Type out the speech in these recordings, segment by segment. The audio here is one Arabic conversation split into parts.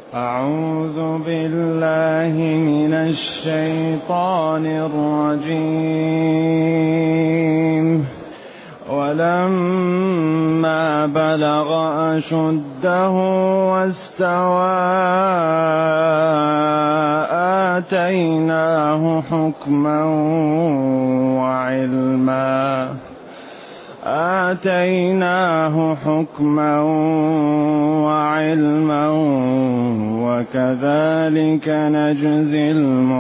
أعوذ بالله من الشيطان الرجيم. ولما بلغ أشده واستوى آتيناه حكما وعلما وكذلك نجزي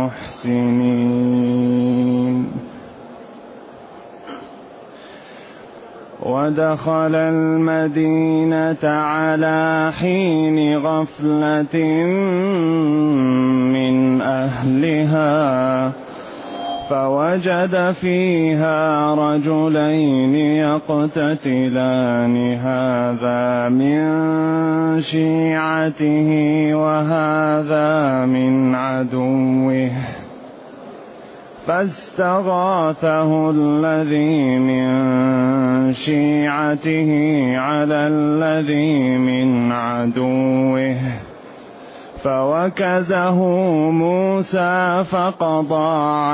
المحسنين. ودخل المدينة على حين غفلة من أهلها فوجد فيها رجلين يقتتلان هذا من شيعته وهذا من عدوه فاستغاثه الذي من شيعته على الذي من عدوه فوكزه موسى فقضى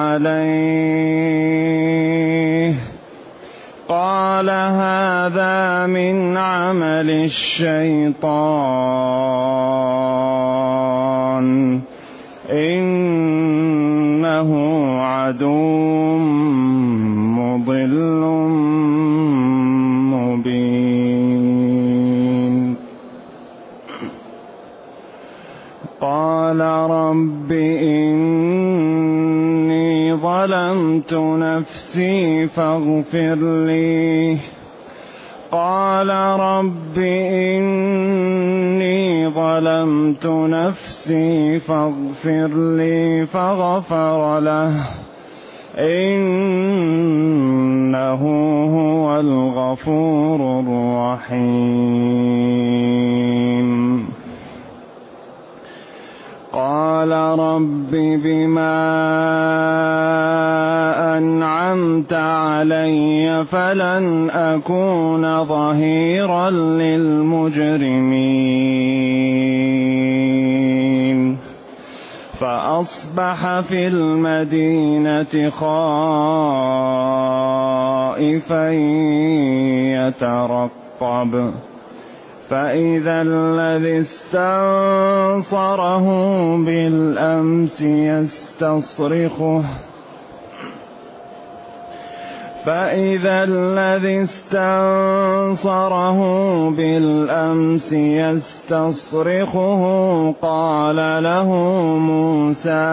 عليه قال هذا من عمل الشيطان إنه عدو مضل مبين. قال رب إني ظلمت نفسي فاغفر لي. قال رب إني ظلمت نفسي فاغفر لي فغفر له إنه هو الغفور الرحيم. قال رب بما أنعمت علي فلن أكون ظهيرا للمجرمين. فأصبح في المدينة خائفا يترقب فإذا الذي استنصره بالأمس يستصرخه قال له موسى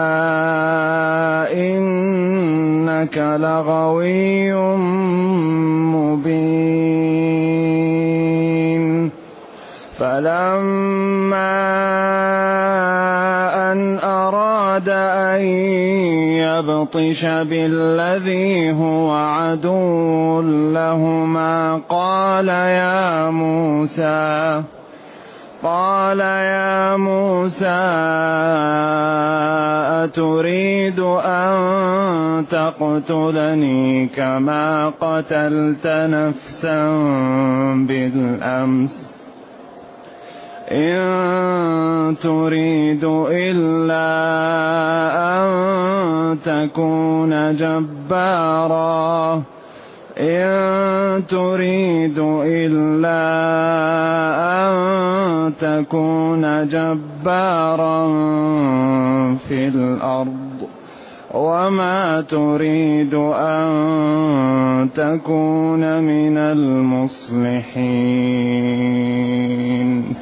إنك لغوي مبين. فلما أن أراد أن يبطش بالذي هو عدو لهما قال يا موسى أتريد أن تقتلني كما قتلت نفسا بالأمس إن تريد إلا أن تكون جبارا في الأرض وما تريد أن تكون من المصلحين.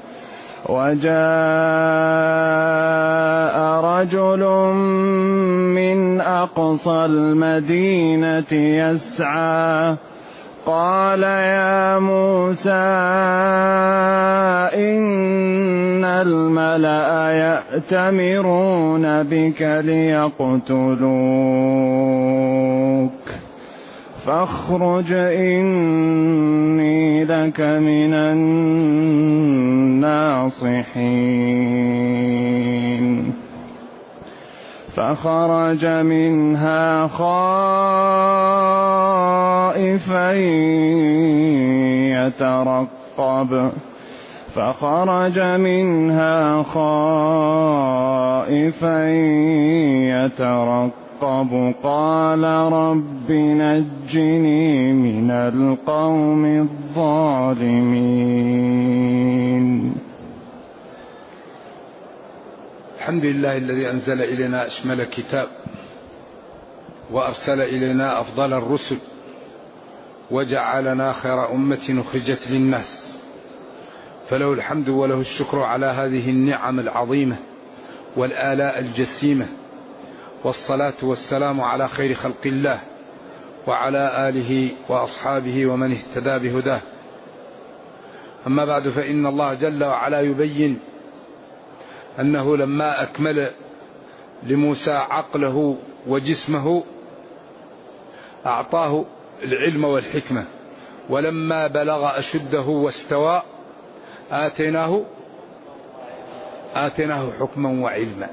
وجاء رجل من أقصى المدينة يسعى قال يا موسى إن الملأ يأتمرون بك ليقتلوك فاخرج إني لك من الناصحين. فخرج منها خائفا يترقب فخرج منها خائفا يترقب قال رب نجني من القوم الظالمين. الحمد لله الذي أنزل إلينا أشمل كتاب وأرسل إلينا أفضل الرسل وجعلنا خير أمة أخرجت للناس، فله الحمد وله الشكر على هذه النعم العظيمة والآلاء الجسيمة، والصلاة والسلام على خير خلق الله وعلى آله وأصحابه ومن اهتدى بهداه. أما بعد، فإن الله جل وعلا يبين أنه لما أكمل لموسى عقله وجسمه أعطاه العلم والحكمة، ولما بلغ أشده واستوى آتيناه حكما وعلما.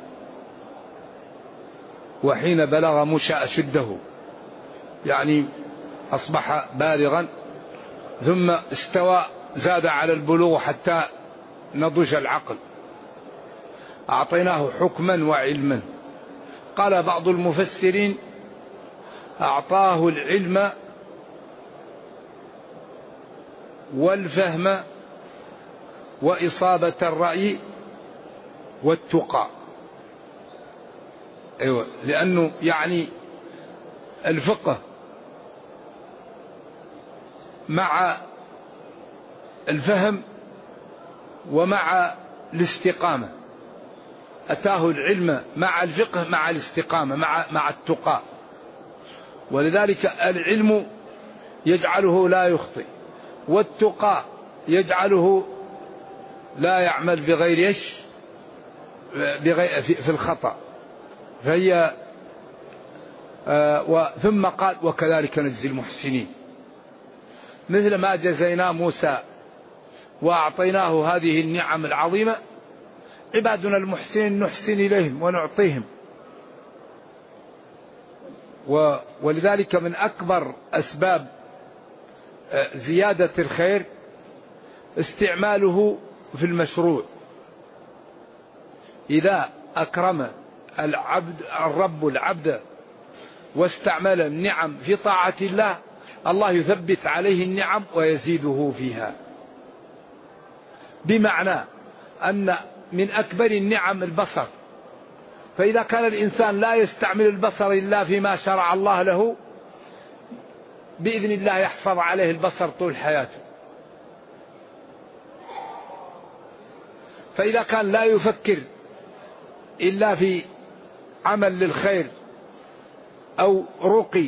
وحين بلغ موسى أشده يعني أصبح بالغا، ثم استوى زاد على البلوغ حتى نضج العقل، أعطيناه حكما وعلما. قال بعض المفسرين أعطاه العلم والفهم وإصابة الرأي والتقى. أيوة، لأنه يعني الفقه مع الفهم ومع الاستقامة، أتاه العلم مع الفقه مع الاستقامة مع التقى. ولذلك العلم يجعله لا يخطئ، والتقى يجعله لا يعمل بغير في الخطأ. فهي ثم قال وكذلك نجزي المحسنين، مثل ما جزينا موسى وأعطيناه هذه النعم العظيمة، عبادنا المحسنين نحسن إليهم ونعطيهم. ولذلك من أكبر أسباب زيادة الخير استعماله في المشروع. إذا أكرم الرب العبد واستعمل النعم في طاعة الله، الله يثبت عليه النعم ويزيده فيها. بمعنى أن من أكبر النعم البصر، فإذا كان الإنسان لا يستعمل البصر إلا فيما شرع الله له، بإذن الله يحفظ عليه البصر طول حياته. فإذا كان لا يفكر إلا في عمل للخير أو رقي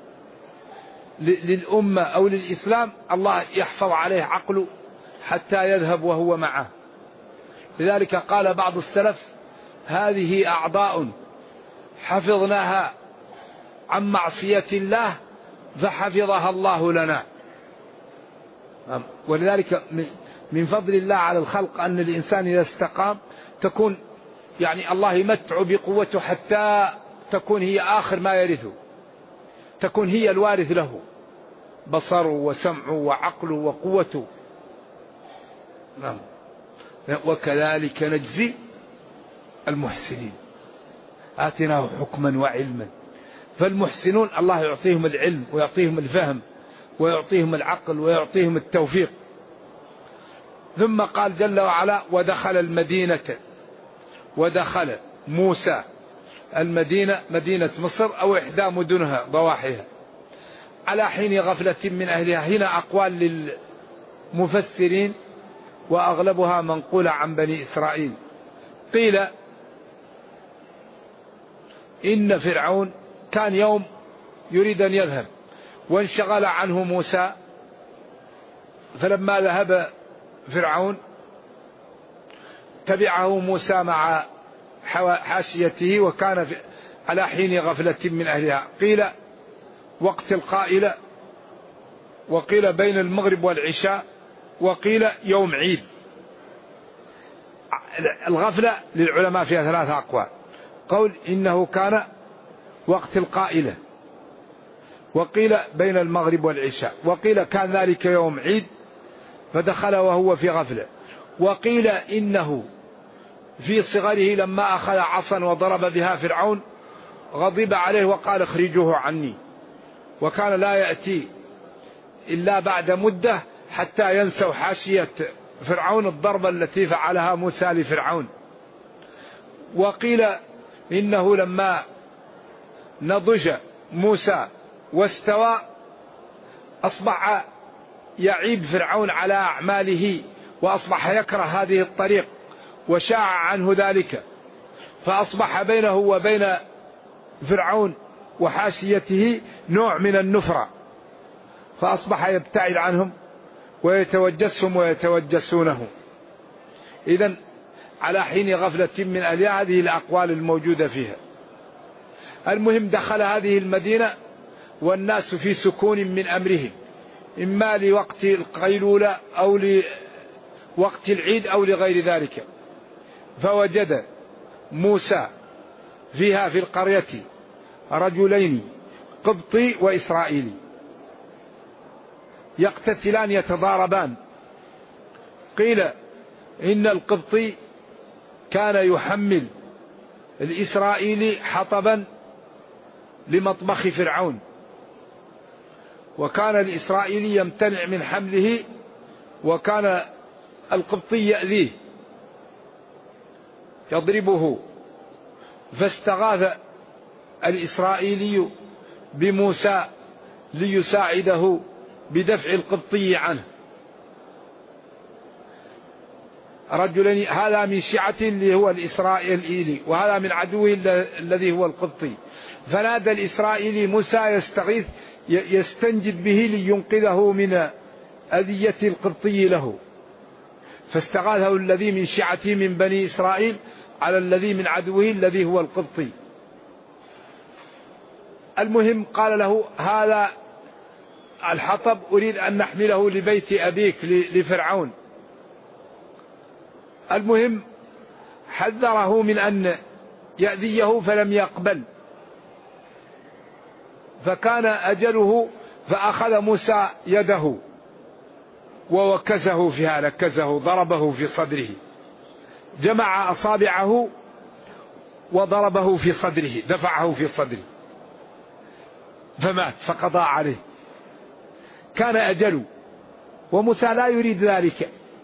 للأمة أو للإسلام، الله يحفظ عليه عقله حتى يذهب وهو معه. لذلك قال بعض السلف هذه أعضاء حفظناها عن معصية الله فحفظها الله لنا. ولذلك من فضل الله على الخلق أن الإنسان إذا استقام تكون يعني الله يمتع بقوته حتى تكون هي آخر ما يرثه، تكون هي الوارث له، بصره وسمعه وعقله وقوته. وكذلك نجزي المحسنين، آتناه حكما وعلما. فالمحسنون الله يعطيهم العلم ويعطيهم الفهم ويعطيهم العقل ويعطيهم التوفيق. ثم قال جل وعلا ودخل المدينة، ودخل موسى المدينة، مدينة مصر أو إحدى مدنها ضواحيها، على حين غفلة من أهلها. هنا أقوال للمفسرين وأغلبها منقولة عن بني إسرائيل. قيل إن فرعون كان يوم يريد أن يذهب وانشغل عنه موسى، فلما ذهب فرعون تبعه موسى مع حاشيته، وكان على حين غفلة من أهلها. قيل وقت القائلة، وقيل بين المغرب والعشاء، وقيل يوم عيد. الغفلة للعلماء فيها ثلاثة أقوال. قول إنه كان وقت القائلة، وقيل بين المغرب والعشاء، وقيل كان ذلك يوم عيد فدخل وهو في غفلة، وقيل إنه في صغره لما أخذ عصا وضرب بها فرعون غضب عليه وقال اخرجوه عني، وكان لا يأتي إلا بعد مدة حتى ينسوا حاشية فرعون الضربة التي فعلها موسى لفرعون. وقيل إنه لما نضج موسى واستوى أصبح يعيب فرعون على أعماله، وأصبح يكره هذه الطريق وشاع عنه ذلك، فأصبح بينه وبين فرعون وحاشيته نوع من النفرة، فأصبح يبتعد عنهم ويتوجسهم ويتوجسونه. إذن على حين غفلة من أهلها هذه الأقوال الموجودة فيها. المهم دخل هذه المدينة والناس في سكون من أمرهم، إما لوقت القيلولة أو لوقت العيد أو لغير ذلك. فوجد موسى فيها في القرية رجلين قبطي وإسرائيلي يقتتلان يتضاربان. قيل إن القبطي كان يحمل الإسرائيلي حطبا لمطبخ فرعون، وكان الإسرائيلي يمتنع من حمله، وكان القبطي يأذيه يضربه. فاستغاث الإسرائيلي بموسى ليساعده بدفع القبطي عنه. رجلين، هذا من شيعته اللي هو الإسرائيلي، وهذا من عدوه الذي هو القبطي. فنادى الإسرائيلي موسى يستغيث يستنجد به لينقذه من أذية القبطي له، فاستغاثه الذي من شيعته من بني إسرائيل على الذي من عدوه الذي هو القبطي. المهم قال له هذا الحطب أريد أن نحمله لبيت أبيك لفرعون. المهم حذره من أن يأذيه فلم يقبل، فكان أجله، فأخذ موسى يده ووكزه فيها، نكزه، ضربه في صدره، جمع أصابعه وضربه في صدره، دفعه في صدره فمات، فقضى عليه. كان أجله، وموسى لا يريد ذلك.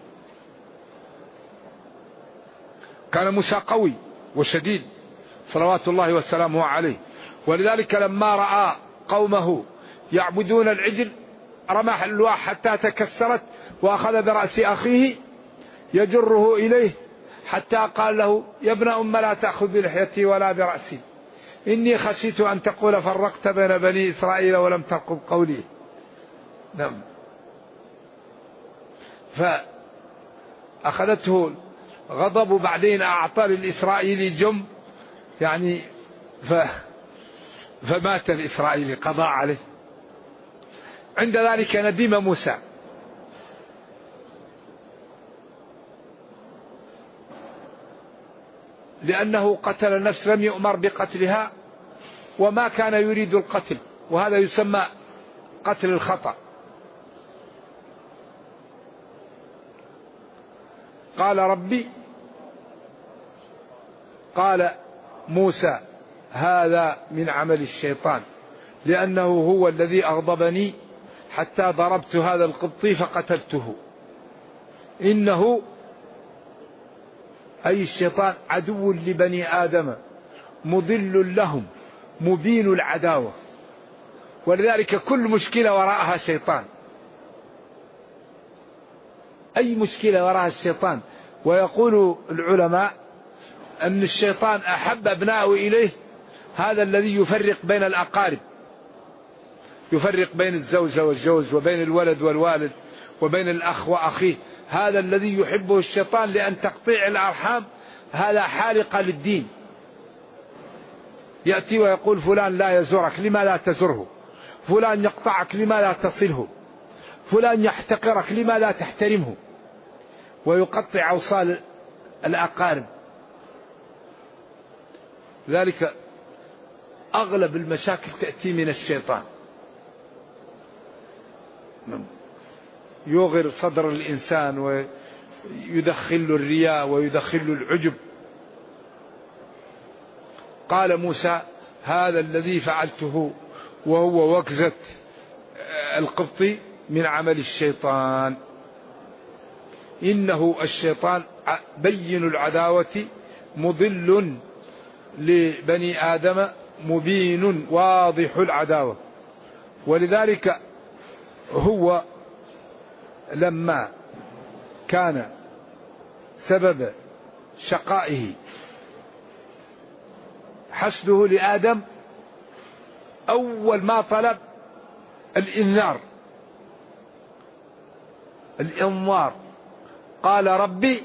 كان موسى قوي وشديد صلوات الله وسلامه عليه، ولذلك لما رأى قومه يعبدون العجل رمى الألواح حتى تكسرت، وأخذ برأس أخيه يجره إليه حتى قال له يا ابن أم لا تأخذ بلحيتي ولا برأسي، إني خشيت أن تقول فرقت بين بني إسرائيل ولم ترقب قولي. نعم. فأخذته غضب، بعدين أعطى للإسرائيلي جم يعني فمات الإسرائيلي، قضى عليه. عند ذلك ندم موسى، لأنه قتل نفس لم يؤمر بقتلها وما كان يريد القتل، وهذا يسمى قتل الخطأ. قال ربي، قال موسى هذا من عمل الشيطان، لأنه هو الذي أغضبني حتى ضربت هذا القبطي فقتلته. إنه أي الشيطان عدو لبني آدم مضل لهم مبين العداوة، ولذلك كل مشكلة وراءها شيطان، أي مشكلة وراءها الشيطان. ويقول العلماء أن الشيطان أحب أبناءه إليه هذا الذي يفرق بين الأقارب، يفرق بين الزوجة والزوج، وبين الولد والوالد، وبين الأخ وأخيه. هذا الذي يحبه الشيطان، لأن تقطيع الأرحام هذا حالق للدين. يأتي ويقول فلان لا يزورك لما لا تزره، فلان يقطعك لما لا تصله، فلان يحتقرك لما لا تحترمه، ويقطع أوصال الأقارب. ذلك أغلب المشاكل تأتي من الشيطان، يغر صدر الإنسان يدخل الرياء ويدخل العجب. قال موسى هذا الذي فعلته وهو وكزة القبطي من عمل الشيطان، إنه الشيطان بين العداوة مضل لبني آدم مبين واضح العداوة. ولذلك هو لما كان سبب شقائه حسده لآدم أول ما طلب الإنذار، قال ربي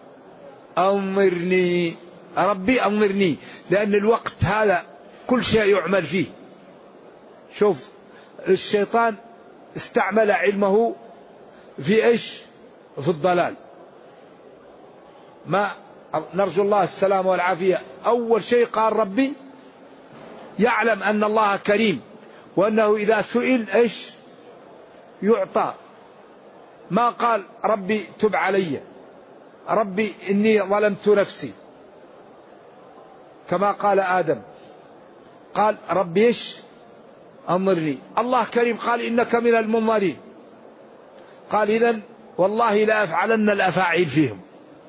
أنظرني، ربي أنظرني، لأن الوقت هذا كل شيء يعمل فيه. شوف الشيطان استعمل علمه في إيش؟ في الضلال. ما نرجو الله السلام والعافية. أول شيء قال ربي، يعلم أن الله كريم وأنه إذا سئل إيش يعطى. ما قال ربي تب علي، ربي إني ظلمت نفسي كما قال آدم، قال ربي إيش أنظرني. الله كريم قال إنك من المنظرين، قال إذن والله لا أفعلن الأفاعيل فيهم،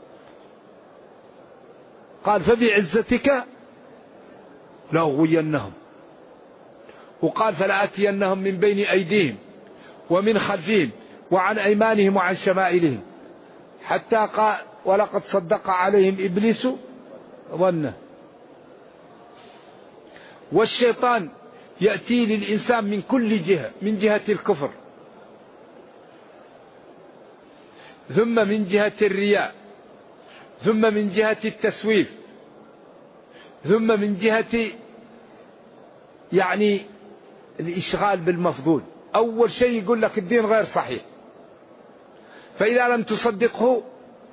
قال فبعزتك لأغوينهم، وقال فلآتينهم من بين أيديهم ومن خلفهم وعن أيمانهم وعن شمائلهم، حتى قال ولقد صدق عليهم إبليس ظنه. والشيطان يأتي للإنسان من كل جهة، من جهة الكفر، ثم من جهة الرياء، ثم من جهة التسويف، ثم من جهة يعني الإشغال بالمفضول. أول شيء يقول لك الدين غير صحيح، فإذا لم تصدقه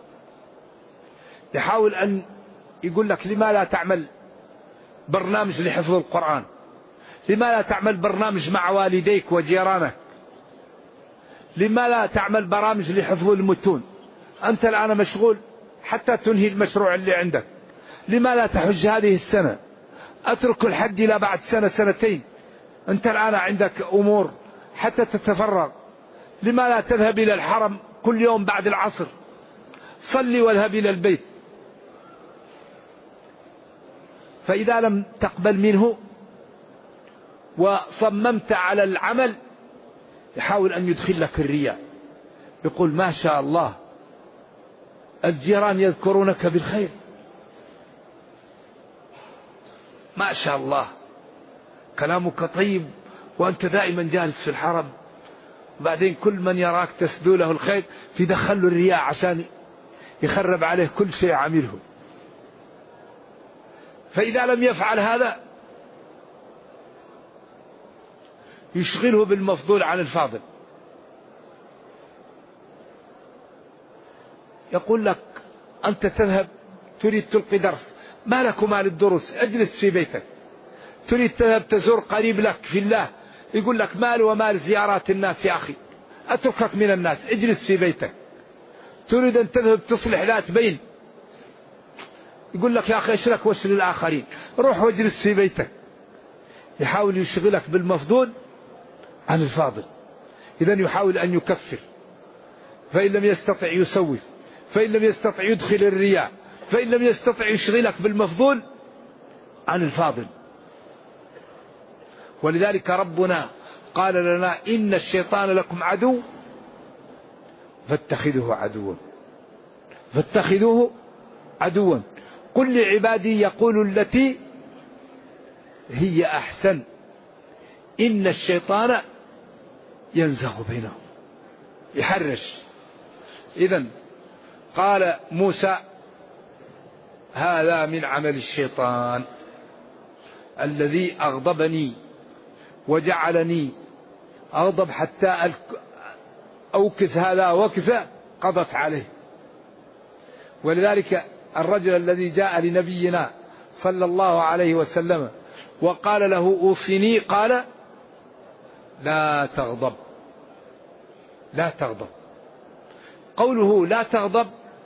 يحاول أن يقول لك لما لا تعمل برنامج لحفظ القرآن، لما لا تعمل برنامج مع والديك وجيرانك، لما لا تعمل برامج لحفظ المتون، أنت الآن مشغول حتى تنهي المشروع اللي عندك، لما لا تحج هذه السنة، أترك الحج إلى بعد سنة سنتين، أنت الآن عندك أمور حتى تتفرغ، لما لا تذهب إلى الحرم كل يوم بعد العصر، صلي واذهب إلى البيت. فإذا لم تقبل منه وصممت على العمل يحاول أن يدخل لك الرياء، يقول ما شاء الله الجيران يذكرونك بالخير، ما شاء الله كلامك طيب وأنت دائما جالس في الحرم، بعدين كل من يراك تسدو له الخير في دخل الرياء عشان يخرب عليه كل شيء عمله. فإذا لم يفعل هذا يشغله بالمفضول عن الفاضل. يقول لك أنت تذهب تريد تلقي درس، ما لك وما للدروس، اجلس في بيتك. تريد تذهب تزور قريب لك في الله، يقول لك مال ومال زيارات الناس يا أخي، أتركك من الناس، اجلس في بيتك. تريد أن تذهب تصلح ذات بين، يقول لك يا أخي اشرك واشر الآخرين، روح واجلس في بيتك. يحاول يشغلك بالمفضول عن الفاضل. إذن يحاول أن يكفر، فإن لم يستطع يسوف، فإن لم يستطع يدخل الرياء، فإن لم يستطع يشغلك بالمفضول عن الفاضل. ولذلك ربنا قال لنا إن الشيطان لكم عدو فاتخذوه عدوا، فاتخذوه عدوا. قل لعبادي يقولوا التي هي أحسن إن الشيطان ينزغ بينهم، يحرش. إذن قال موسى هذا من عمل الشيطان الذي أغضبني وجعلني أغضب حتى أوكث هذا وكثة قضت عليه. ولذلك الرجل الذي جاء لنبينا صلى الله عليه وسلم وقال له أوصني، قال لا تغضب، لا تغضب. قوله لا تغضب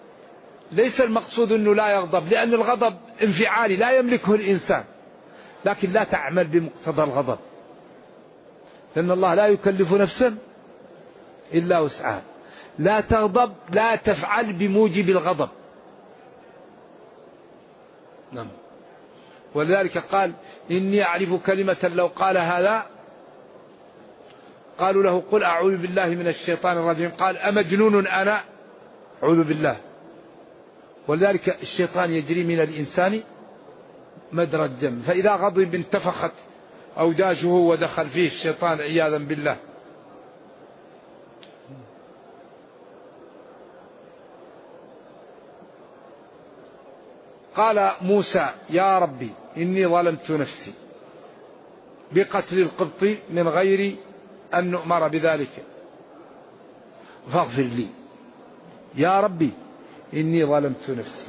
ليس المقصود أنه لا يغضب، لأن الغضب انفعالي لا يملكه الإنسان، لكن لا تعمل بمقتضى الغضب، لأن الله لا يكلف نفسا إلا وسعها. لا تغضب، لا تفعل بموجب الغضب. نعم. ولذلك قال إني أعرف كلمة لو قال هذا قالوا له قل أعوذ بالله من الشيطان الرجيم، قال أمجنون أنا؟ أعوذ بالله. ولذلك الشيطان يجري من الإنسان مجرى الدم، فإذا غضب انتفخت أوداجه ودخل فيه الشيطان عياذا بالله. قال موسى يا ربي إني ظلمت نفسي بقتل القبط من غير أن نؤمر بذلك فاغفر لي. يا ربي إني ظلمت نفسي،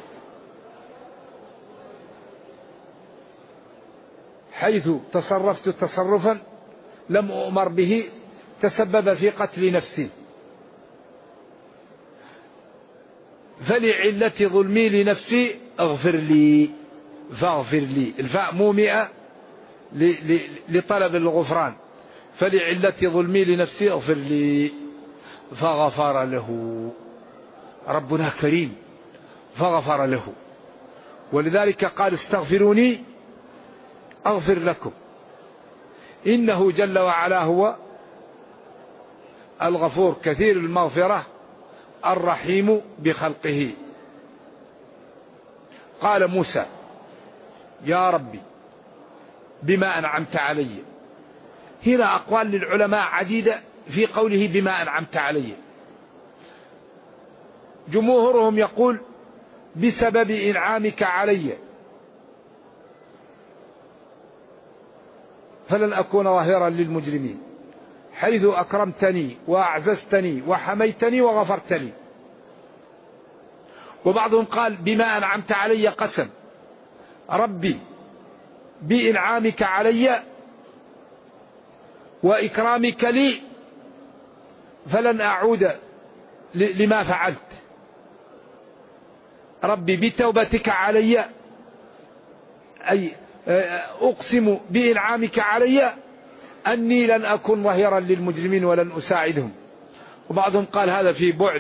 حيث تصرفت تصرفا لم أؤمر به تسبب في قتل نفسي، فلعلة ظلمي لنفسي اغفر لي. فاغفر لي، الفاء مومئة لطلب الغفران، فلعلة ظلمي لنفسي اغفر لي. فغفر له. ربنا كريم فغفر له، ولذلك قال استغفروني أغفر لكم، إنه جل وعلا هو الغفور كثير المغفرة الرحيم بخلقه. قال موسى يا ربي بما أنعمت علي. هنا أقوال للعلماء عديدة في قوله بما أنعمت علي. جمهورهم يقول بسبب إنعامك علي فلن أكون ظهيرا للمجرمين، حيث أكرمتني وأعززتني وحميتني وغفرتني. وبعضهم قال بما أنعمت علي قسم، ربي بإنعامك علي وإكرامك لي فلن أعود لما فعلت. ربي بتوبتك علي، أي أقسم بإنعامك علي أني لن أكون ظهيرا للمجرمين ولن أساعدهم. وبعضهم قال هذا في بعد،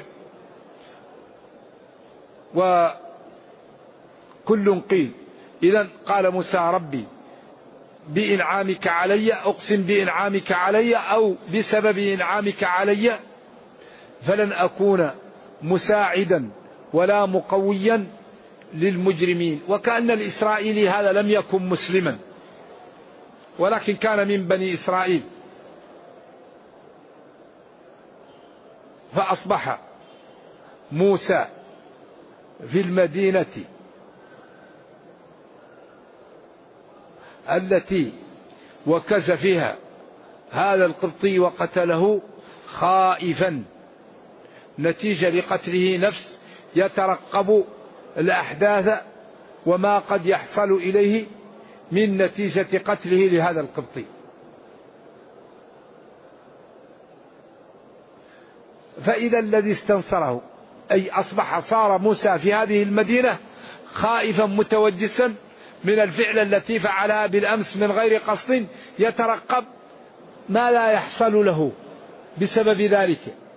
وكل قيل. إذن قال موسى ربي بإنعامك علي، أقسم بإنعامك علي أو بسبب إنعامك علي فلن أكون مساعدا ولا مقويا للمجرمين. وكأن الإسرائيلي هذا لم يكن مسلما ولكن كان من بني إسرائيل، فأصبح موسى في المدينة التي وكز فيها هذا القبطي وقتله خائفا نتيجة لقتله نفس يترقب الأحداث وما قد يحصل إليه من نتيجة قتله لهذا القبطي. فإذا الذي استنصره، أي أصبح صار موسى في هذه المدينة خائفا متوجسا من الفعل التي فعلها بالأمس من غير قصد، يترقب ما لا يحصل له بسبب ذلك.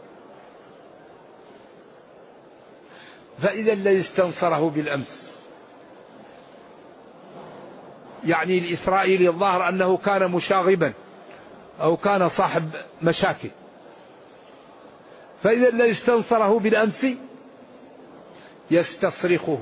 فإذا الذي استنصره بالأمس، يعني الإسرائيلي الظاهر أنه كان مشاغبا أو كان صاحب مشاكل، فإذا الذي استنصره بالأمس يستصرخه،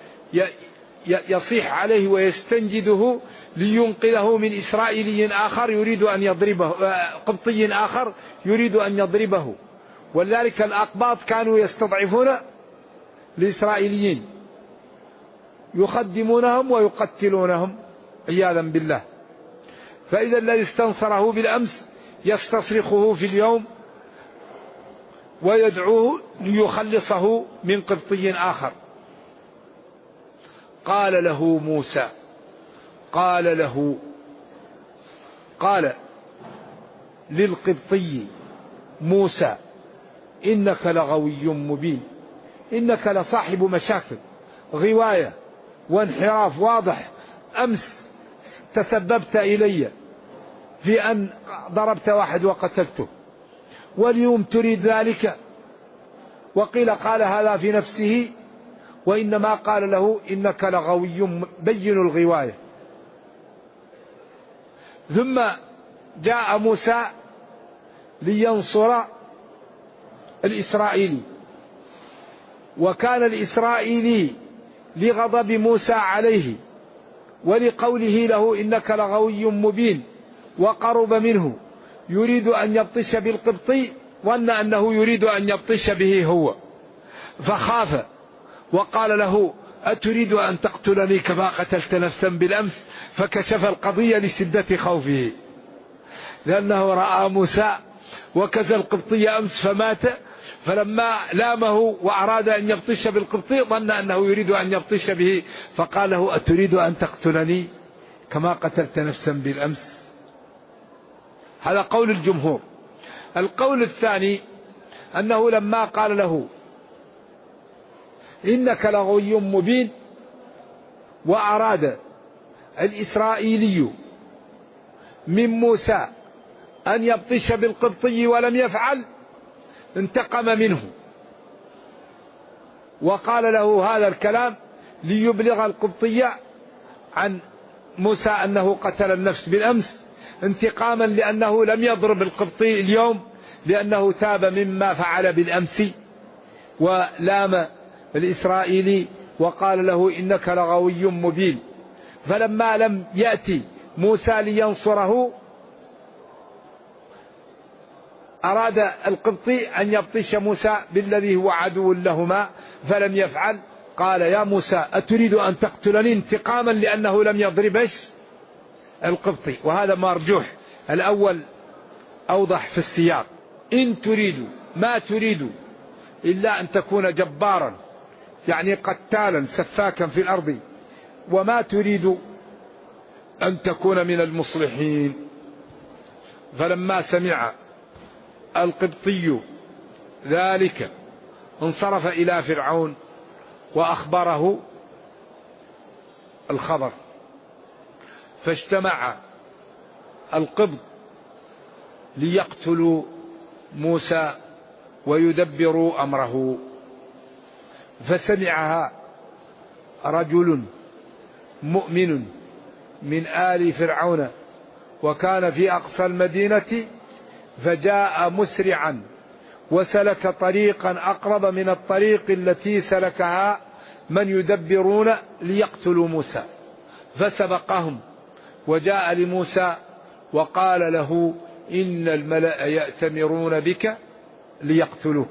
يصيح عليه ويستنجده لينقذه من إسرائيلي آخر يريد أن يضربه، قبطي آخر يريد أن يضربه. ولذلك الأقباط كانوا يستضعفون الإسرائيليين، يخدمونهم ويقتلونهم عياذا بالله. فإذا الذي استنصره بالأمس يستصرخه في اليوم ويدعوه ليخلصه من قبطي آخر. قال له موسى، قال للقبطي موسى إنك لغوي مبين. إنك لصاحب مشاكل، غواية وانحراف واضح. أمس تسببت إلي في أن ضربت واحد وقتلته، واليوم تريد ذلك. وقيل قال هذا في نفسه، وإنما قال له إنك لغوي بين الغواية. ثم جاء موسى لينصر الإسرائيلي، وكان الإسرائيلي لغضب موسى عليه ولقوله له إنك لغوي مبين، وقرب منه يريد أن يبطش بالقبطي، ظن أنه يريد أن يبطش به هو، فخاف وقال له أتريد أن تقتلني كما قتلت نفسا بالأمس؟ فكشف القضية لشدة خوفه، لأنه رأى موسى وكزى القبطي أمس فمات، فلما لامه وأراد أن يبطش بالقبطي ظن أنه يريد أن يبطش به، فقال له أتريد أن تقتلني كما قتلت نفسا بالأمس؟ هذا قول الجمهور. القول الثاني أنه لما قال له إنك لغوي مبين، وأراد الإسرائيلي من موسى أن يبطش بالقبطي ولم يفعل، انتقم منه وقال له هذا الكلام ليبلغ القبطي عن موسى أنه قتل النفس بالأمس، انتقاما لأنه لم يضرب القبطي اليوم، لأنه تاب مما فعل بالأمس، ولام الإسرائيلي وقال له إنك لغوي مبين. فلما لم يأتي موسى لينصره أراد القبطي أن يبطش موسى بالذي هو عدو لهما فلم يفعل. قال يا موسى أتريد أن تقتلني انتقاما لأنه لم يضربش القبطي، وهذا مرجوح. الأول أوضح في السياق، إن تريد ما تريد إلا أن تكون جبارا، يعني قتالا سفاكا في الأرض، وما تريد أن تكون من المصلحين. فلما سمع القبطي ذلك انصرف إلى فرعون وأخبره الخبر، فاجتمع القبط ليقتلوا موسى ويدبروا أمره. فسمعها رجل مؤمن من آل فرعون وكان في أقصى المدينة، فجاء مسرعا وسلك طريقا أقرب من الطريق التي سلكها من يدبرون ليقتلوا موسى، فسبقهم وجاء لموسى وقال له إن الملأ يأتمرون بك ليقتلوك.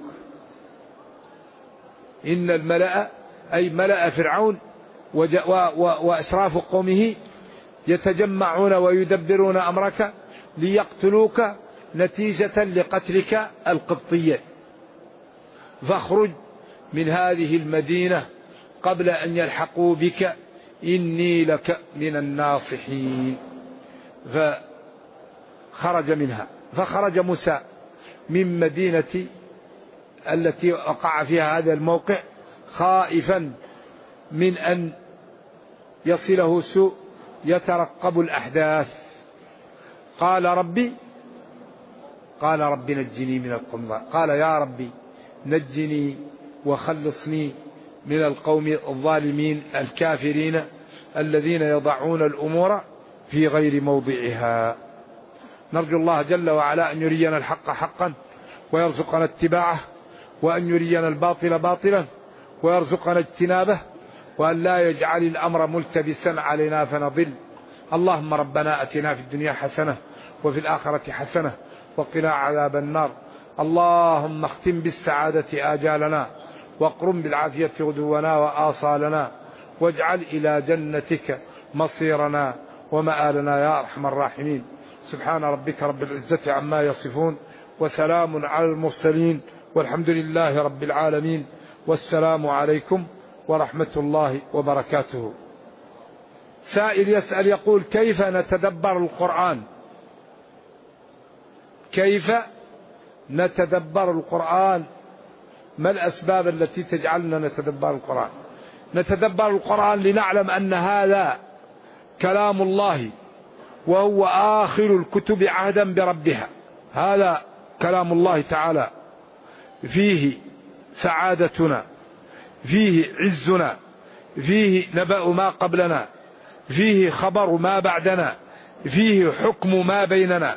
إن الملأ أي ملأ فرعون وأشراف قومه يتجمعون ويدبرون أمرك ليقتلوك نتيجة لقتلك القبطية، فاخرج من هذه المدينة قبل أن يلحقوا بك إني لك من الناصحين. فخرج منها. فخرج موسى من مدينة التي وقع فيها هذا الموقع خائفا من أن يصله سوء، يترقب الأحداث. قال ربي نجني من القوم. قال يا ربي نجني وخلصني من القوم الظالمين الكافرين الذين يضعون الأمور في غير موضعها. نرجو الله جل وعلا أن يرينا الحق حقا ويرزقنا اتباعه، وأن يرينا الباطل باطلا ويرزقنا اجتنابه، وأن لا يجعل الأمر ملتبسا علينا فنضل. اللهم ربنا أتنا في الدنيا حسنة وفي الآخرة حسنة وقنا عذاب النار. اللهم اختم بالسعادة آجالنا واقرم بالعافية غدونا وآصالنا، واجعل إلى جنتك مصيرنا ومآلنا يا أرحم الراحمين. سبحان ربك رب العزة عما يصفون، وسلام على المرسلين، والحمد لله رب العالمين، والسلام عليكم ورحمة الله وبركاته. سائل يسأل يقول كيف نتدبر القرآن؟ كيف نتدبر القرآن ما الأسباب التي تجعلنا نتدبر القرآن؟ نتدبر القرآن لنعلم أن هذا كلام الله، وهو آخر الكتب عهدا بربها. هذا كلام الله تعالى، فيه سعادتنا، فيه عزنا، فيه نبأ ما قبلنا، فيه خبر ما بعدنا، فيه حكم ما بيننا.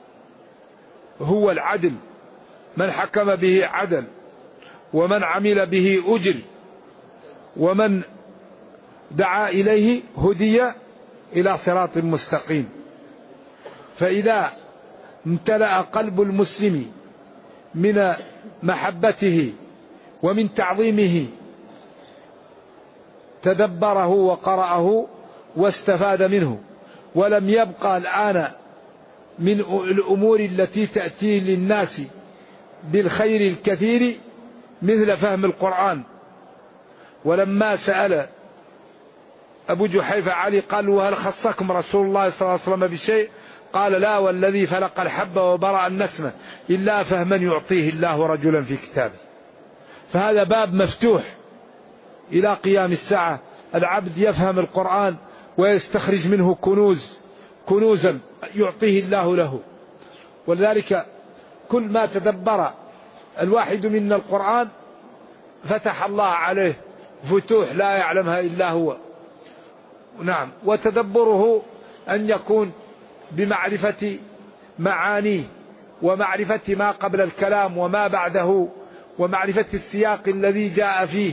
هو العدل، من حكم به عدل، ومن عمل به أجر، ومن دعا إليه هدي إلى صراط مستقيم. فإذا امتلأ قلب المسلم من محبته ومن تعظيمه تدبره وقرأه واستفاد منه، ولم يبقى الآن من الأمور التي تأتي للناس بالخير الكثير مثل فهم القرآن. ولما سأل أبو جحيفة علي قال: وهل خصكم رسول الله صلى الله عليه وسلم بشيء؟ قال: لا والذي فلق الحب وبرأ النسمة إلا فهما يعطيه الله رجلا في كتابه. فهذا باب مفتوح إلى قيام الساعة، العبد يفهم القرآن ويستخرج منه كنوزا يعطيه الله له. ولذلك كل ما تدبر الواحد منا القرآن فتح الله عليه فتوح لا يعلمها إلا هو. نعم. وتدبره أن يكون بمعرفة معانيه، ومعرفة ما قبل الكلام وما بعده، ومعرفة السياق الذي جاء فيه،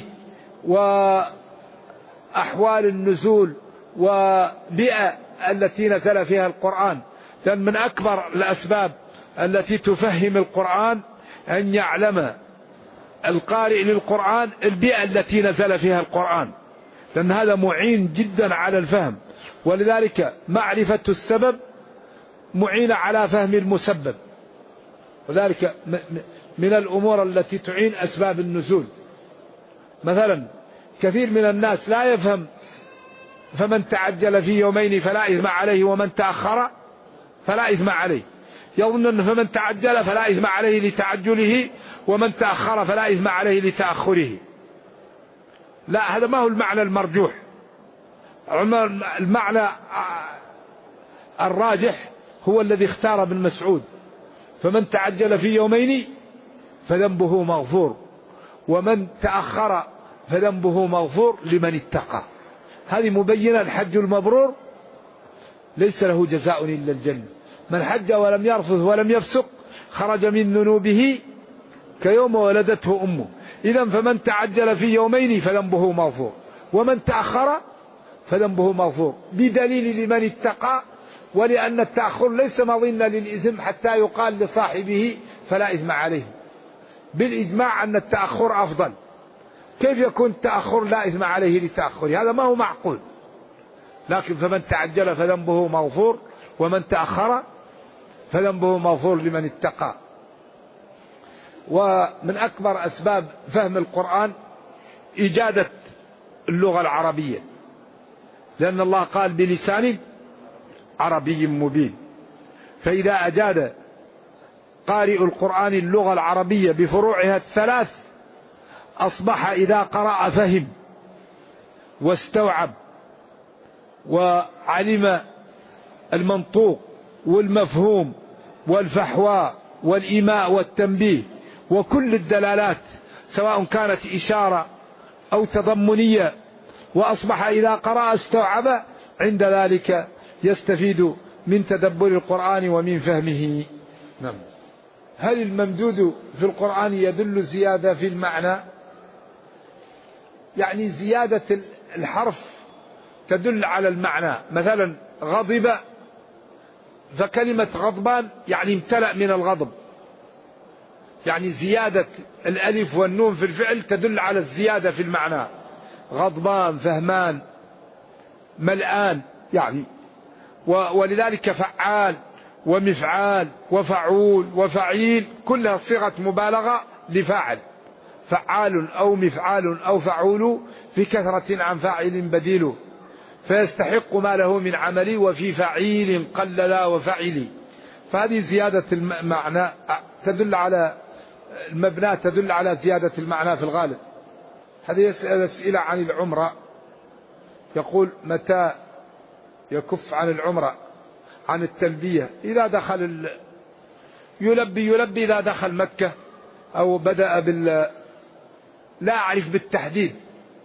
وأحوال النزول وبيئة التي نزل فيها القرآن. لأن من أكبر الأسباب التي تفهم القرآن أن يعلم القارئ للقرآن البيئة التي نزل فيها القرآن، لأن هذا معين جدا على الفهم. ولذلك معرفة السبب معينة على فهم المسبب. وذلك من الأمور التي تعين أسباب النزول. مثلا كثير من الناس لا يفهم: فمن تعجل في يومين فلا إثم عليه ومن تأخر فلا إثم عليه. يظن أن فمن تعجل فلا إثم عليه لتعجله، ومن تأخر فلا إثم عليه لتأخره. لا، هذا ما هو المعنى المرجوح. المعنى الراجح هو الذي اختار ابن مسعود: فمن تعجل في يومين فذنبه مغفور، ومن تأخر فذنبه مغفور لمن اتقى. هذه مبينة. الحج المبرور ليس له جزاء إلا الجنة. من حج ولم يرفث ولم يفسق خرج من ذنوبه كيوم ولدته أمه. إذن فمن تعجل في يومين فذنبه مغفور، ومن تأخر فذنبه مغفور، بدليل لمن اتقى. ولأن التأخر ليس مظنة للإثم حتى يقال لصاحبه فلا إثم عليه. بالإجماع أن التأخر أفضل. كيف يكون التأخر لا إثم عليه لتأخره؟ هذا ما هو معقول. لكن فمن تعجل فذنبه مغفور، ومن تأخر فذنبه مغفور لمن اتقى. ومن أكبر أسباب فهم القرآن إجادة اللغة العربية، لأن الله قال: بلسان عربي مبين. فإذا أجاد قارئ القرآن اللغة العربية بفروعها الثلاث أصبح إذا قرأ فهم واستوعب وعلم المنطوق والمفهوم والفحوى والإيماء والتنبيه وكل الدلالات، سواء كانت إشارة أو تضمنية، وأصبح إذا قرأ استوعب، عند ذلك يستفيد من تدبر القرآن ومن فهمه. نعم. هل الممدود في القرآن يدل زيادة في المعنى؟ يعني زيادة الحرف تدل على المعنى. مثلا غضب، فكلمة غضبان يعني امتلأ من الغضب، يعني زيادة الألف والنون في الفعل تدل على الزيادة في المعنى. غضبان، فهمان، ملآن يعني. ولذلك فعال ومفعال وفعول وفعيل كلها صيغة مبالغة لفاعل. فعال أو مفعال أو فعول في كثرة عن فاعل بديل، فيستحق ما له من عملي، وفي فعيل قللا وفعلي. فهذه زيادة المعنى تدل على المبنى تدل على زيادة المعنى في الغالب. هذا يسأل أسئلة عن العمرة، يقول متى يكف عن العمرة عن التلبية؟ إذا دخل يلبي إذا دخل مكة أو بدأ لا أعرف بالتحديد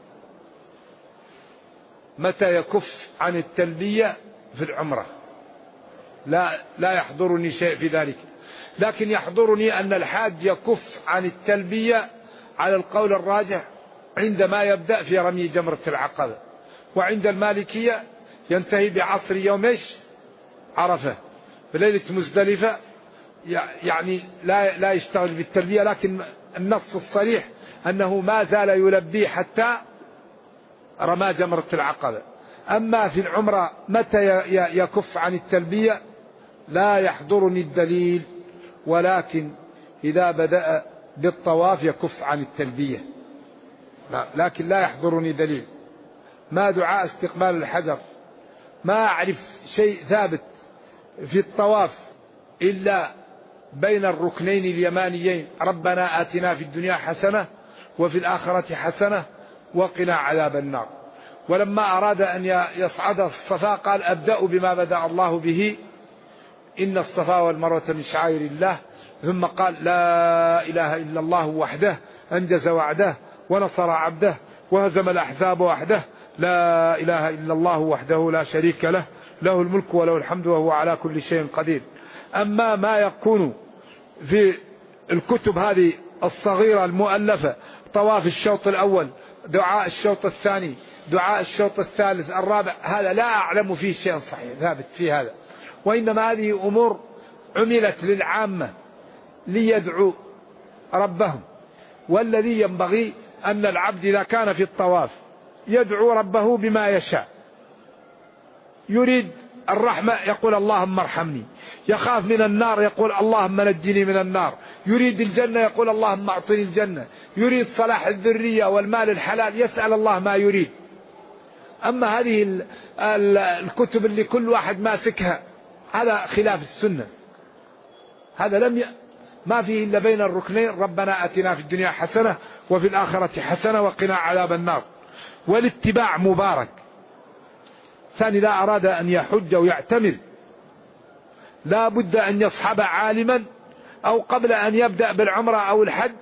متى يكف عن التلبية في العمرة، لا يحضرني شيء في ذلك، لكن يحضرني أن الحاج يكف عن التلبية على القول الراجح عندما يبدأ في رمي جمرة العقبة، وعند المالكية ينتهي بعصر يوم عرفة بليلة مزدلفة، يعني لا يشتغل بالتلبية، لكن النص الصريح أنه ما زال يلبي حتى رمى جمرة العقبة. أما في العمرة متى يكف عن التلبية لا يحضرني الدليل، ولكن إذا بدأ بالطواف يكف عن التلبية، لكن لا يحضرني دليل. ما دعاء استقبال الحجر، ما أعرف شيء ثابت في الطواف إلا بين الركنين اليمانيين، ربنا آتنا في الدنيا حسنة وفي الآخرة حسنة وقنا عذاب النار. ولما أراد أن يصعد الصفا قال أبدأ بما بدأ الله به، إن الصفا والمروة من شعائر الله، ثم قال لا إله إلا الله وحده أنجز وعده ونصر عبده وهزم الأحزاب وحده، لا إله إلا الله وحده لا شريك له، له الملك وله الحمد وهو على كل شيء قدير. أما ما يكون في الكتب هذه الصغيرة المؤلفة، طواف الشوط الأول، دعاء الشوط الثاني، دعاء الشوط الثالث الرابع، هذا لا أعلم فيه شيء صحيح ثابت في هذا، وإنما هذه أمور عملت للعامة ليدعوا ربهم. والذي ينبغي أن العبد إذا كان في الطواف يدعو ربه بما يشاء، يريد الرحمة يقول اللهم ارحمني، يخاف من النار يقول اللهم نجني من النار، يريد الجنة يقول اللهم اعطني الجنة، يريد صلاح الذرية والمال الحلال يسأل الله ما يريد. أما هذه الكتب اللي كل واحد ماسكها هذا خلاف السنة، هذا ما فيه إلا بين الركنين ربنا آتنا في الدنيا حسنة وفي الآخرة حسنة وقنا عذاب النار. والاتباع مبارك. ثاني إذا أراد أن يحج ويعتمر لا بد أن يصحب عالما، أو قبل أن يبدأ بالعمرة أو الحج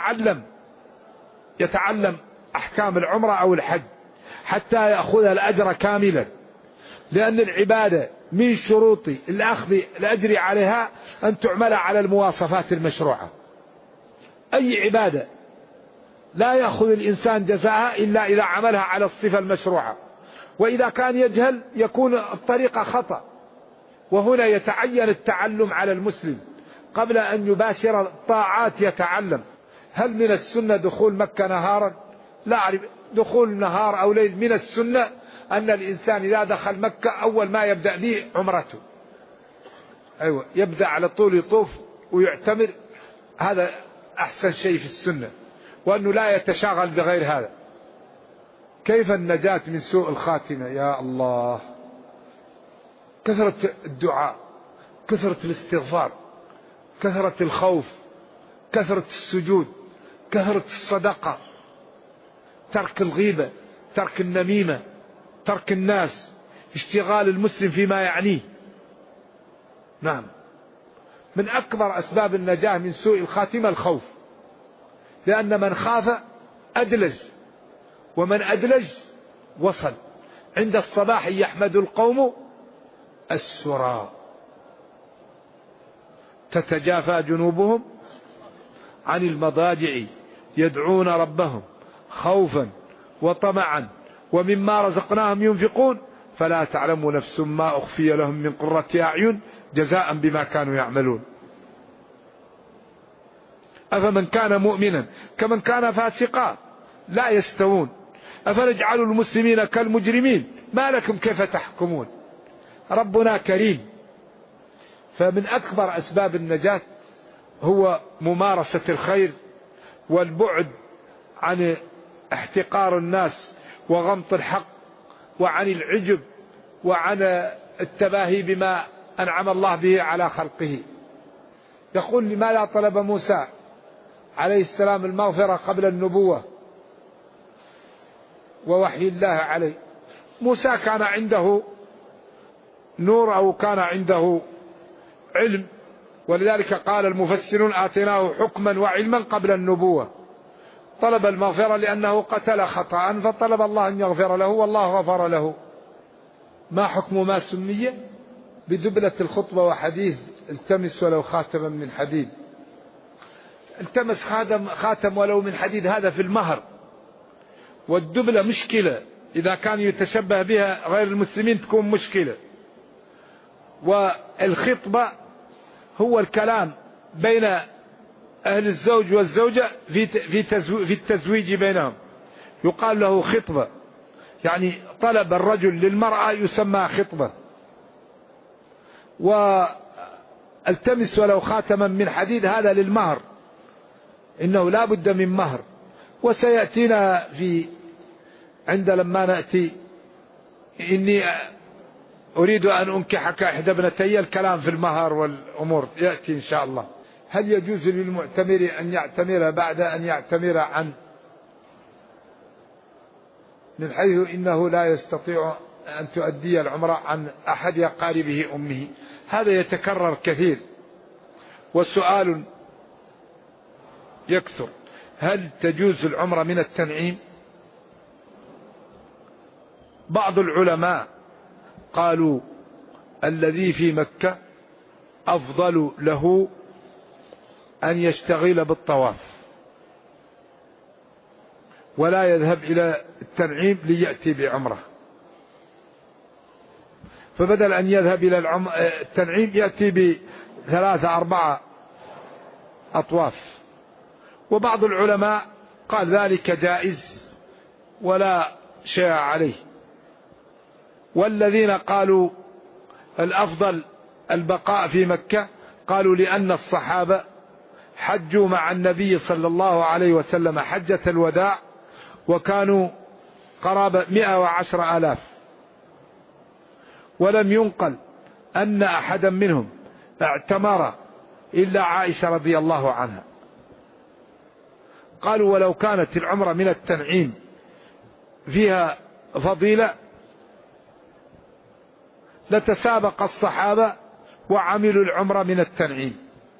يتعلم أحكام العمرة أو الحج حتى يأخذ الأجر كاملا، لأن العبادة من شروط الأخذ الأجر عليها أن تعمل على المواصفات المشروعة. أي عبادة لا يأخذ الإنسان جزاءها إلا إذا عملها على الصفة المشروعة، وإذا كان يجهل يكون الطريقة خطأ. وهنا يتعين التعلم على المسلم قبل أن يباشر الطاعات، يتعلم هل من السنة دخول مكة نهارا؟ لا أعرف دخول نهار أو ليل. من السنة أن الإنسان إذا دخل مكة أول ما يبدأ به عمرته، أيوة يبدأ على طول يطوف ويعتمر، هذا أحسن شيء في السنة، وأنه لا يتشاغل بغير هذا. كيف النجاة من سوء الخاتمة؟ يا الله، كثرة الدعاء، كثرة الاستغفار، كثرة الخوف، كثرة السجود، كثرة الصدقة، ترك الغيبة، ترك النميمة، ترك الناس، اشتغال المسلم فيما يعنيه. نعم، من أكبر أسباب النجاة من سوء الخاتمة الخوف، لأن من خاف أدلج، ومن أدلج وصل. عند الصباح يحمد القوم السرى، تتجافى جنوبهم عن المضاجع يدعون ربهم خوفا وطمعا ومما رزقناهم ينفقون فلا تعلم نفس ما أخفي لهم من قرة أعين جزاء بما كانوا يعملون. أفمن كان مؤمنا كمن كان فاسقا لا يستوون، أفنجعل المسلمين كالمجرمين ما لكم كيف تحكمون. ربنا كريم. فمن أكبر أسباب النجاة هو ممارسة الخير والبعد عن احتقار الناس وغمط الحق وعن العجب وعن التباهي بما أنعم الله به على خلقه. يقول لماذا طلب موسى عليه السلام المغفرة قبل النبوة ووحي الله عليه. موسى كان عنده نور أو كان عنده علم، ولذلك قال المفسرون آتيناه حكما وعلما قبل النبوة. طلب المغفرة لأنه قتل خطأ فطلب الله أن يغفر له والله غفر له. ما حكم ما سمي بدبلة الخطبة وحديث التمس ولو خاتما من حديد؟ التمس خاتم ولو من حديد هذا في المهر، والدبلة مشكلة إذا كان يتشبه بها غير المسلمين تكون مشكلة. والخطبة هو الكلام بين أهل الزوج والزوجة في التزويج بينهم، يقال له خطبة، يعني طلب الرجل للمرأة يسمى خطبة. والتمس ولو خاتما من حديد هذا للمهر، إنه لا بد من مهر. وسيأتينا لما نأتي إني أريد أن أنكحك إحدى ابنتي، الكلام في المهر والأمور يأتي إن شاء الله. هل يجوز للمعتمر أن يعتمر بعد أن يعتمر من حيث إنه لا يستطيع أن تؤدي العمرة عن أحد أقاربه أمه؟ هذا يتكرر كثير والسؤال يكثر. هل تجوز العمرة من التنعيم؟ بعض العلماء قالوا الذي في مكة أفضل له أن يشتغل بالطواف ولا يذهب إلى التنعيم ليأتي بعمرة، فبدل أن يذهب إلى التنعيم يأتي بثلاثة 4 أطواف. وبعض العلماء قال ذلك جائز ولا شيء عليه. والذين قالوا الأفضل البقاء في مكة قالوا لأن الصحابة حجوا مع النبي صلى الله عليه وسلم حجة الوداع وكانوا قرابة 110,000، ولم ينقل أن أحدا منهم اعتمر إلا عائشة رضي الله عنها. قالوا ولو كانت العمرة من التنعيم فيها فضيلة لتسابق الصحابة وعملوا العمرة من التنعيم.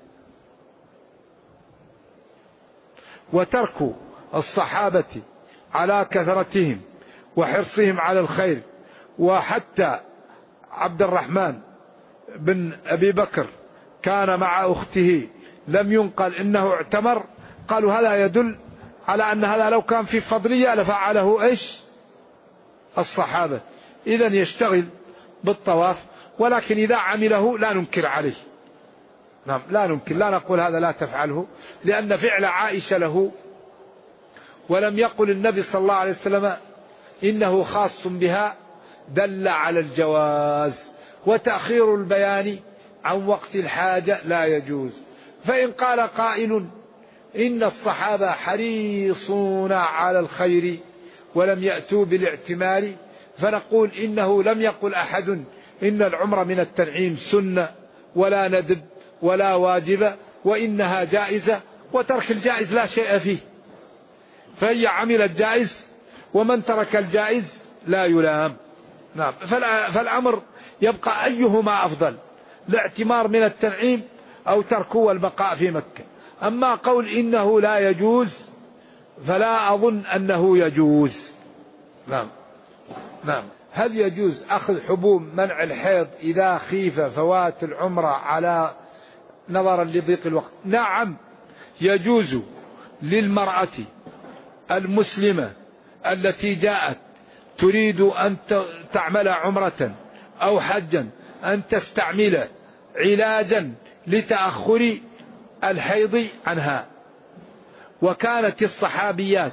وترك الصحابة على كثرتهم وحرصهم على الخير، وحتى عبد الرحمن بن أبي بكر كان مع أخته لم ينقل إنه اعتمر، قالوا هذا يدل على أن هذا لو كان في فضلية لفعله إيش الصحابة. إذن يشتغل بالطواف، ولكن إذا عمله لا ننكر عليه. نعم لا ننكر، لا نقول هذا لا تفعله، لأن فعل عائشة له، ولم يقل النبي صلى الله عليه وسلم إنه خاص بها، دل على الجواز. وتأخير البيان عن وقت الحاجة لا يجوز. فإن قال قائل إن الصحابة حريصون على الخير ولم يأتوا بالاعتمار، فنقول إنه لم يقل أحد إن العمرة من التنعيم سنة ولا ندب ولا واجبة، وإنها جائزة، وترك الجائز لا شيء فيه، فهي عمل الجائز ومن ترك الجائز لا يلام. نعم. فالأمر يبقى أيهما أفضل، الاعتمار من التنعيم أو تركه والبقاء في مكة. أما قول إنه لا يجوز فلا أظن أنه يجوز. نعم. نعم. هل يجوز أخذ حبوب منع الحيض إذا خيف فوات العمرة على نظرا لضيق الوقت؟ نعم يجوز للمرأة المسلمة التي جاءت تريد أن تعمل عمرة أو حجا أن تستعمل علاجا لتأخر الحيض عنها. وكانت الصحابيات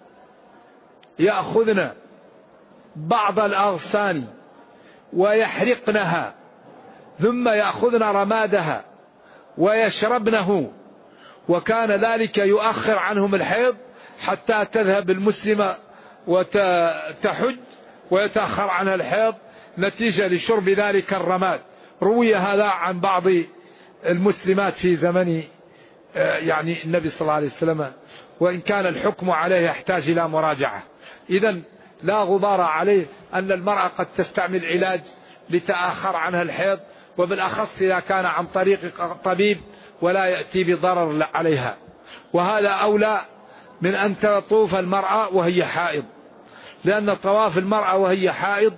يأخذن بعض الأغصان ويحرقنها ثم يأخذن رمادها ويشربنه، وكان ذلك يؤخر عنهم الحيض حتى تذهب المسلمة وتحج ويتأخر عنها الحيض نتيجة لشرب ذلك الرماد. روي هذا عن بعض المسلمات في زمن يعني النبي صلى الله عليه وسلم، وإن كان الحكم عليه يحتاج إلى مراجعة. إذن لا غبار عليه أن المرأة قد تستعمل علاج لتأخر عنها الحيض، وبالأخص إذا كان عن طريق طبيب ولا يأتي بضرر عليها، وهذا أولى من أن تطوف المرأة وهي حائض، لأن طواف المرأة وهي حائض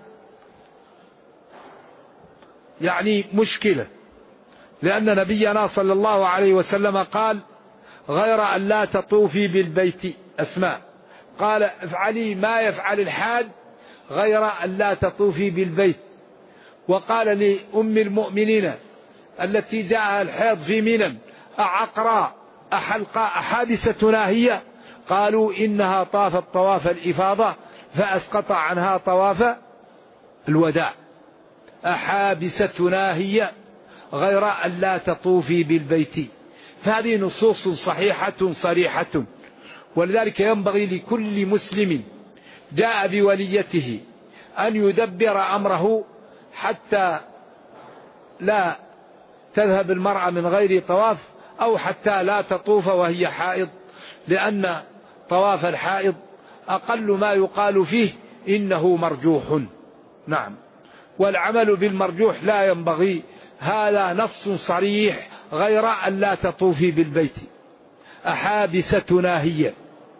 يعني مشكلة، لأن نبينا صلى الله عليه وسلم قال غير أن لا تطوفي بالبيت أسماء، قال افعلي ما يفعل الحاج غير أن لا تطوفي بالبيت. وقال لأم المؤمنين التي جاءها الحيض في منى أعقراء أحلقاء أحابستنا هي؟ قالوا إنها طافت طواف الإفاضة فأسقط عنها طواف الوداع. أحابستنا هي غير أن لا تطوفي بالبيت. فهذه نصوص صحيحة صريحة، ولذلك ينبغي لكل مسلم جاء بوليته أن يدبر أمره حتى لا تذهب المرأة من غير طواف، أو حتى لا تطوف وهي حائض، لأن طواف الحائض أقل ما يقال فيه إنه مرجوح. نعم، والعمل بالمرجوح لا ينبغي، هذا نص صريح غير أن لا تطوفي بالبيت. أحابستنا هي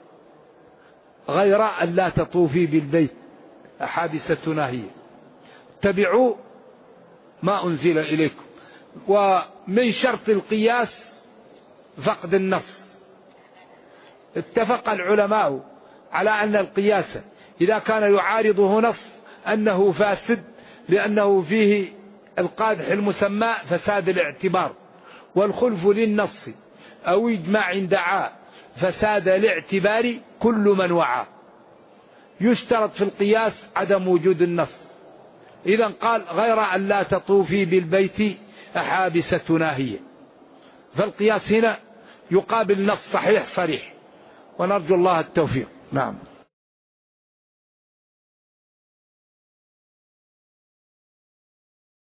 غير أن لا تطوفي بالبيت، أحابستنا هي. اتبعوا ما أنزل إليكم. ومن شرط القياس فقد النص. اتفق العلماء على أن القياس إذا كان يعارضه نص أنه فاسد، لأنه فيه القادح المسمى فساد الاعتبار، والخلف للنص أو إجماع دعا فساد الاعتبار كل من وعى. يشترط في القياس عدم وجود النص. إذن قال غير أن لا تطوفي بالبيت أحابستنا هي، فالقياس هنا يقابل نص صحيح صريح، ونرجو الله التوفيق. نعم.